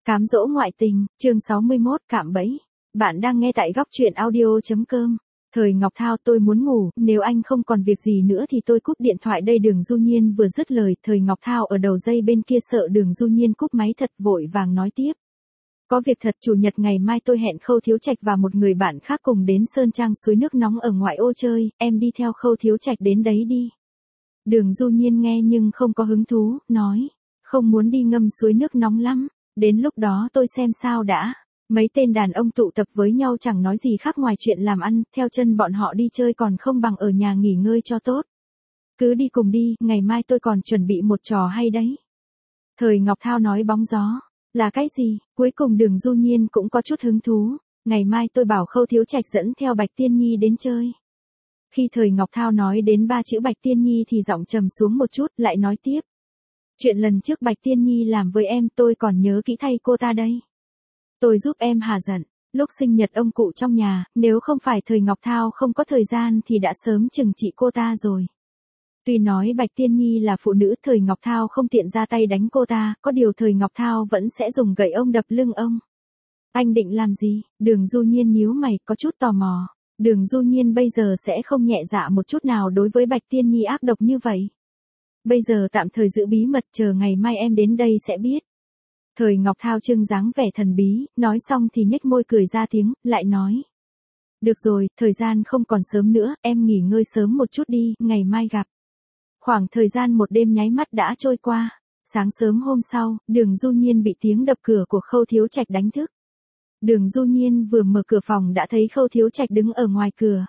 Cám dỗ ngoại tình, chương 61, cạm bẫy. Bạn đang nghe tại góc truyện audio.com. Thời Ngọc Thao, tôi muốn ngủ, nếu anh không còn việc gì nữa thì tôi cúp điện thoại đây. Đường Du Nhiên vừa dứt lời, Thời Ngọc Thao ở đầu dây bên kia sợ Đường Du Nhiên cúp máy thật, vội vàng nói tiếp. Có việc thật, chủ nhật ngày mai tôi hẹn Khâu Thiếu Trạch và một người bạn khác cùng đến Sơn Trang suối nước nóng ở ngoại ô chơi, em đi theo Khâu Thiếu Trạch đến đấy đi. Đường Du Nhiên nghe nhưng không có hứng thú, nói, không muốn đi ngâm suối nước nóng lắm. Đến lúc đó tôi xem sao đã. Mấy tên đàn ông tụ tập với nhau chẳng nói gì khác ngoài chuyện làm ăn, theo chân bọn họ đi chơi còn không bằng ở nhà nghỉ ngơi cho tốt. Cứ đi cùng đi, ngày mai tôi còn chuẩn bị một trò hay đấy. Thời Ngọc Thao nói bóng gió. Là cái gì? Cuối cùng Đường Du Nhiên cũng có chút hứng thú. Ngày mai tôi bảo Khâu Thiếu Trạch dẫn theo Bạch Tiên Nhi đến chơi. Khi Thời Ngọc Thao nói đến 3 chữ Bạch Tiên Nhi thì giọng trầm xuống một chút, lại nói tiếp. Chuyện lần trước Bạch Tiên Nhi làm với em tôi còn nhớ kỹ thay cô ta đây. Tôi giúp em hà giận, lúc sinh nhật ông cụ trong nhà, nếu không phải Thời Ngọc Thao không có thời gian thì đã sớm trừng trị cô ta rồi. Tuy nói Bạch Tiên Nhi là phụ nữ, Thời Ngọc Thao không tiện ra tay đánh cô ta, có điều Thời Ngọc Thao vẫn sẽ dùng gậy ông đập lưng ông. Anh định làm gì? Đường Du Nhiên nhíu mày, có chút tò mò. Đường Du Nhiên bây giờ sẽ không nhẹ dạ một chút nào đối với Bạch Tiên Nhi ác độc như vậy. Bây giờ tạm thời giữ bí mật, chờ ngày mai em đến đây sẽ biết. Thời Ngọc Thao trưng dáng vẻ thần bí, nói xong thì nhếch môi cười ra tiếng, lại nói. Được rồi, thời gian không còn sớm nữa, em nghỉ ngơi sớm một chút đi, ngày mai gặp. Khoảng thời gian một đêm nháy mắt đã trôi qua. Sáng sớm hôm sau, Đường Du Nhiên bị tiếng đập cửa của Khâu Thiếu Trạch đánh thức. Đường Du Nhiên vừa mở cửa phòng đã thấy Khâu Thiếu Trạch đứng ở ngoài cửa.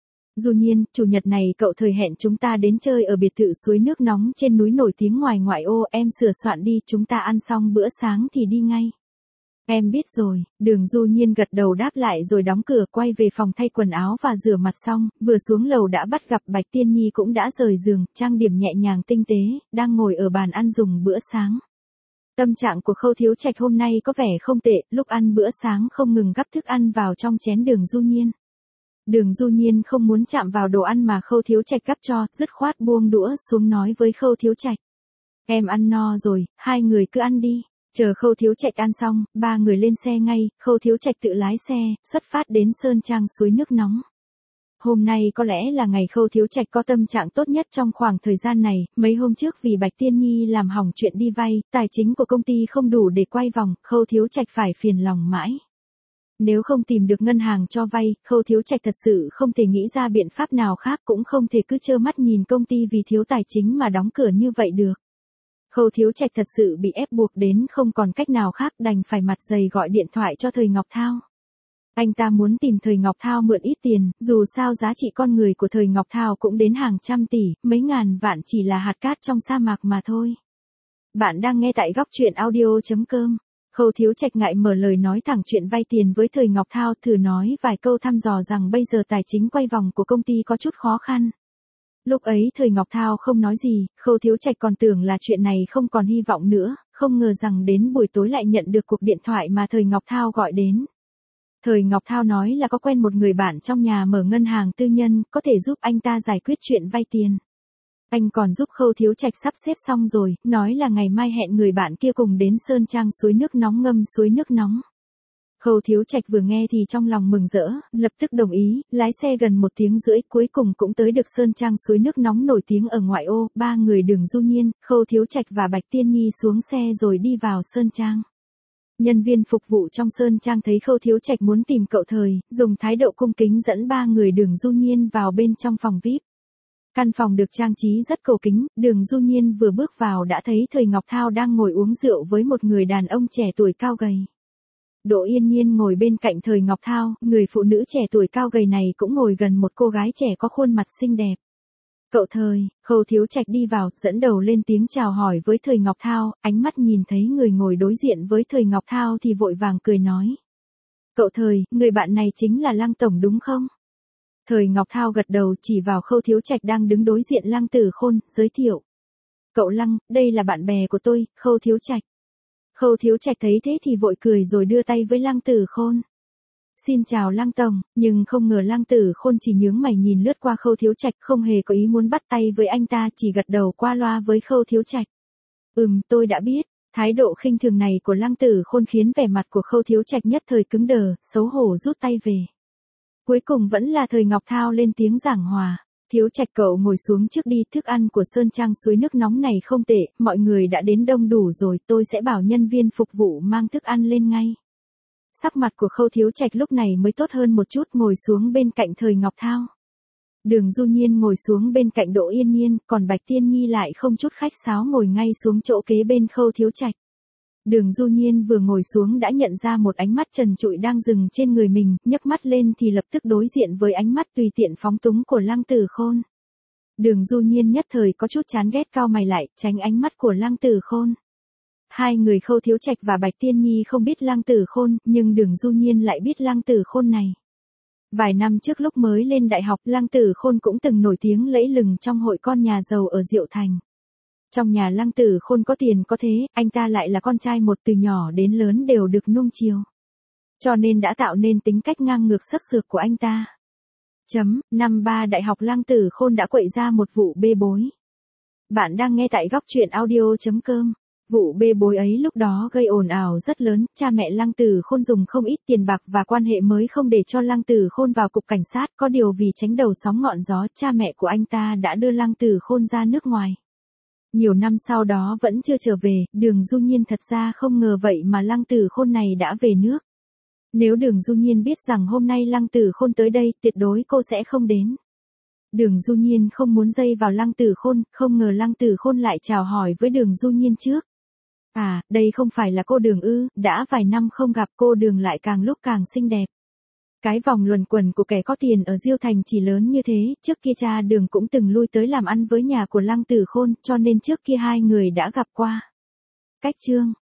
Du Nhiên, chủ nhật này cậu Thời hẹn chúng ta đến chơi ở biệt thự suối nước nóng trên núi nổi tiếng ngoài ngoại ô, em sửa soạn đi, chúng ta ăn xong bữa sáng thì đi ngay. Em biết rồi, Đường Du Nhiên gật đầu đáp lại rồi đóng cửa quay về phòng thay quần áo và rửa mặt xong, vừa xuống lầu đã bắt gặp Bạch Tiên Nhi cũng đã rời giường, trang điểm nhẹ nhàng tinh tế, đang ngồi ở bàn ăn dùng bữa sáng. Tâm trạng của Khâu Thiếu Trạch hôm nay có vẻ không tệ, lúc ăn bữa sáng không ngừng gắp thức ăn vào trong chén Đường Du Nhiên. Đường Du Nhiên không muốn chạm vào đồ ăn mà Khâu Thiếu Trạch gắp cho, dứt khoát buông đũa xuống nói với Khâu Thiếu Trạch. Em ăn no rồi, hai người cứ ăn đi. Chờ Khâu Thiếu Trạch ăn xong, ba người lên xe ngay, Khâu Thiếu Trạch tự lái xe, xuất phát đến Sơn Trang suối nước nóng. Hôm nay có lẽ là ngày Khâu Thiếu Trạch có tâm trạng tốt nhất trong khoảng thời gian này, mấy hôm trước vì Bạch Tiên Nhi làm hỏng chuyện đi vay, tài chính của công ty không đủ để quay vòng, Khâu Thiếu Trạch phải phiền lòng mãi. Nếu không tìm được ngân hàng cho vay, Khâu Thiếu Trạch thật sự không thể nghĩ ra biện pháp nào khác, cũng không thể cứ trơ mắt nhìn công ty vì thiếu tài chính mà đóng cửa như vậy được. Khâu Thiếu Trạch thật sự bị ép buộc đến không còn cách nào khác, đành phải mặt dày gọi điện thoại cho Thời Ngọc Thao. Anh ta muốn tìm Thời Ngọc Thao mượn ít tiền, dù sao giá trị con người của Thời Ngọc Thao cũng đến hàng trăm tỷ, mấy ngàn vạn chỉ là hạt cát trong sa mạc mà thôi. Bạn đang nghe tại góc truyện audio.com. Khâu Thiếu Trạch ngại mở lời nói thẳng chuyện vay tiền với Thời Ngọc Thao, thử nói vài câu thăm dò rằng bây giờ tài chính quay vòng của công ty có chút khó khăn. Lúc ấy Thời Ngọc Thao không nói gì, Khâu Thiếu Trạch còn tưởng là chuyện này không còn hy vọng nữa, không ngờ rằng đến buổi tối lại nhận được cuộc điện thoại mà Thời Ngọc Thao gọi đến. Thời Ngọc Thao nói là có quen một người bạn trong nhà mở ngân hàng tư nhân, có thể giúp anh ta giải quyết chuyện vay tiền. Anh còn giúp Khâu Thiếu Trạch sắp xếp xong rồi, nói là ngày mai hẹn người bạn kia cùng đến Sơn Trang suối nước nóng ngâm suối nước nóng. Khâu Thiếu Trạch vừa nghe thì trong lòng mừng rỡ, lập tức đồng ý, lái xe gần 1 tiếng rưỡi cuối cùng cũng tới được Sơn Trang suối nước nóng nổi tiếng ở ngoại ô, ba người Đường Du Nhiên, Khâu Thiếu Trạch và Bạch Tiên Nhi xuống xe rồi đi vào Sơn Trang. Nhân viên phục vụ trong Sơn Trang thấy Khâu Thiếu Trạch muốn tìm cậu Thời, dùng thái độ cung kính dẫn ba người Đường Du Nhiên vào bên trong phòng VIP. Căn phòng được trang trí rất cổ kính, Đường Du Nhiên vừa bước vào đã thấy Thời Ngọc Thao đang ngồi uống rượu với một người đàn ông trẻ tuổi cao gầy. Đỗ Yên Nhiên ngồi bên cạnh Thời Ngọc Thao, người phụ nữ trẻ tuổi cao gầy này cũng ngồi gần một cô gái trẻ có khuôn mặt xinh đẹp. Cậu Thời, Khâu Thiếu Trạch đi vào, dẫn đầu lên tiếng chào hỏi với Thời Ngọc Thao, ánh mắt nhìn thấy người ngồi đối diện với Thời Ngọc Thao thì vội vàng cười nói. Cậu Thời, người bạn này chính là Lăng Tổng đúng không? Thời Ngọc Thao gật đầu chỉ vào Khâu Thiếu Trạch đang đứng đối diện Lăng Tử Khôn, giới thiệu. Cậu Lăng, đây là bạn bè của tôi, Khâu Thiếu Trạch. Khâu Thiếu Trạch thấy thế thì vội cười rồi đưa tay với Lăng Tử Khôn. Xin chào Lăng Tổng, nhưng không ngờ Lăng Tử Khôn chỉ nhướng mày nhìn lướt qua Khâu Thiếu Trạch, không hề có ý muốn bắt tay với anh ta, chỉ gật đầu qua loa với Khâu Thiếu Trạch. Tôi đã biết, Thái độ khinh thường này của Lăng Tử Khôn khiến vẻ mặt của Khâu Thiếu Trạch nhất thời cứng đờ, xấu hổ rút tay về. Cuối cùng vẫn là Thời Ngọc Thao lên tiếng giảng hòa. Thiếu Trạch cậu ngồi xuống trước đi, thức ăn của Sơn Trang suối nước nóng này không tệ, mọi người đã đến đông đủ rồi, tôi sẽ bảo nhân viên phục vụ mang thức ăn lên ngay. Sắc mặt của Khâu Thiếu Trạch lúc này mới tốt hơn một chút, ngồi xuống bên cạnh Thời Ngọc Thao. Đường Du Nhiên ngồi xuống bên cạnh Đỗ Yên Nhiên, còn Bạch Tiên Nhi lại không chút khách sáo ngồi ngay xuống chỗ kế bên Khâu Thiếu Trạch. Đường Du Nhiên vừa ngồi xuống đã nhận ra một ánh mắt trần trụi đang dừng trên người mình, nhấc mắt lên thì lập tức đối diện với ánh mắt tùy tiện phóng túng của Lăng Tử Khôn. Đường Du Nhiên nhất thời có chút chán ghét, cau mày lại, tránh ánh mắt của Lăng Tử Khôn. Hai người Khâu Thiếu Trạch và Bạch Tiên Nhi không biết Lăng Tử Khôn, nhưng Đường Du Nhiên lại biết Lăng Tử Khôn này. Vài năm trước lúc mới lên đại học, Lăng Tử Khôn cũng từng nổi tiếng lẫy lừng trong hội con nhà giàu ở Diệu Thành. Trong nhà Lăng Tử Khôn có tiền có thế, anh ta lại là con trai một, từ nhỏ đến lớn đều được nuông chiều. Cho nên đã tạo nên tính cách ngang ngược sắc sược của anh ta. Năm 3 đại học Lăng Tử Khôn đã quậy ra một vụ bê bối. Bạn đang nghe tại góc truyện audio.com. Vụ bê bối ấy lúc đó gây ồn ào rất lớn, cha mẹ Lăng Tử Khôn dùng không ít tiền bạc và quan hệ mới không để cho Lăng Tử Khôn vào cục cảnh sát, có điều vì tránh đầu sóng ngọn gió, cha mẹ của anh ta đã đưa Lăng Tử Khôn ra nước ngoài. Nhiều năm sau đó vẫn chưa trở về, Đường Du Nhiên thật ra không ngờ vậy mà Lăng Tử Khôn này đã về nước. Nếu Đường Du Nhiên biết rằng hôm nay Lăng Tử Khôn tới đây, tuyệt đối cô sẽ không đến. Đường Du Nhiên không muốn dây vào Lăng Tử Khôn, không ngờ Lăng Tử Khôn lại chào hỏi với Đường Du Nhiên trước. À, đây không phải là cô Đường ư, đã vài năm không gặp, cô Đường lại càng lúc càng xinh đẹp. Cái vòng luẩn quẩn của kẻ có tiền ở Diêu Thành chỉ lớn như thế, trước kia cha Đường cũng từng lui tới làm ăn với nhà của Lăng Tử Khôn, cho nên trước kia hai người đã gặp qua. Cách chương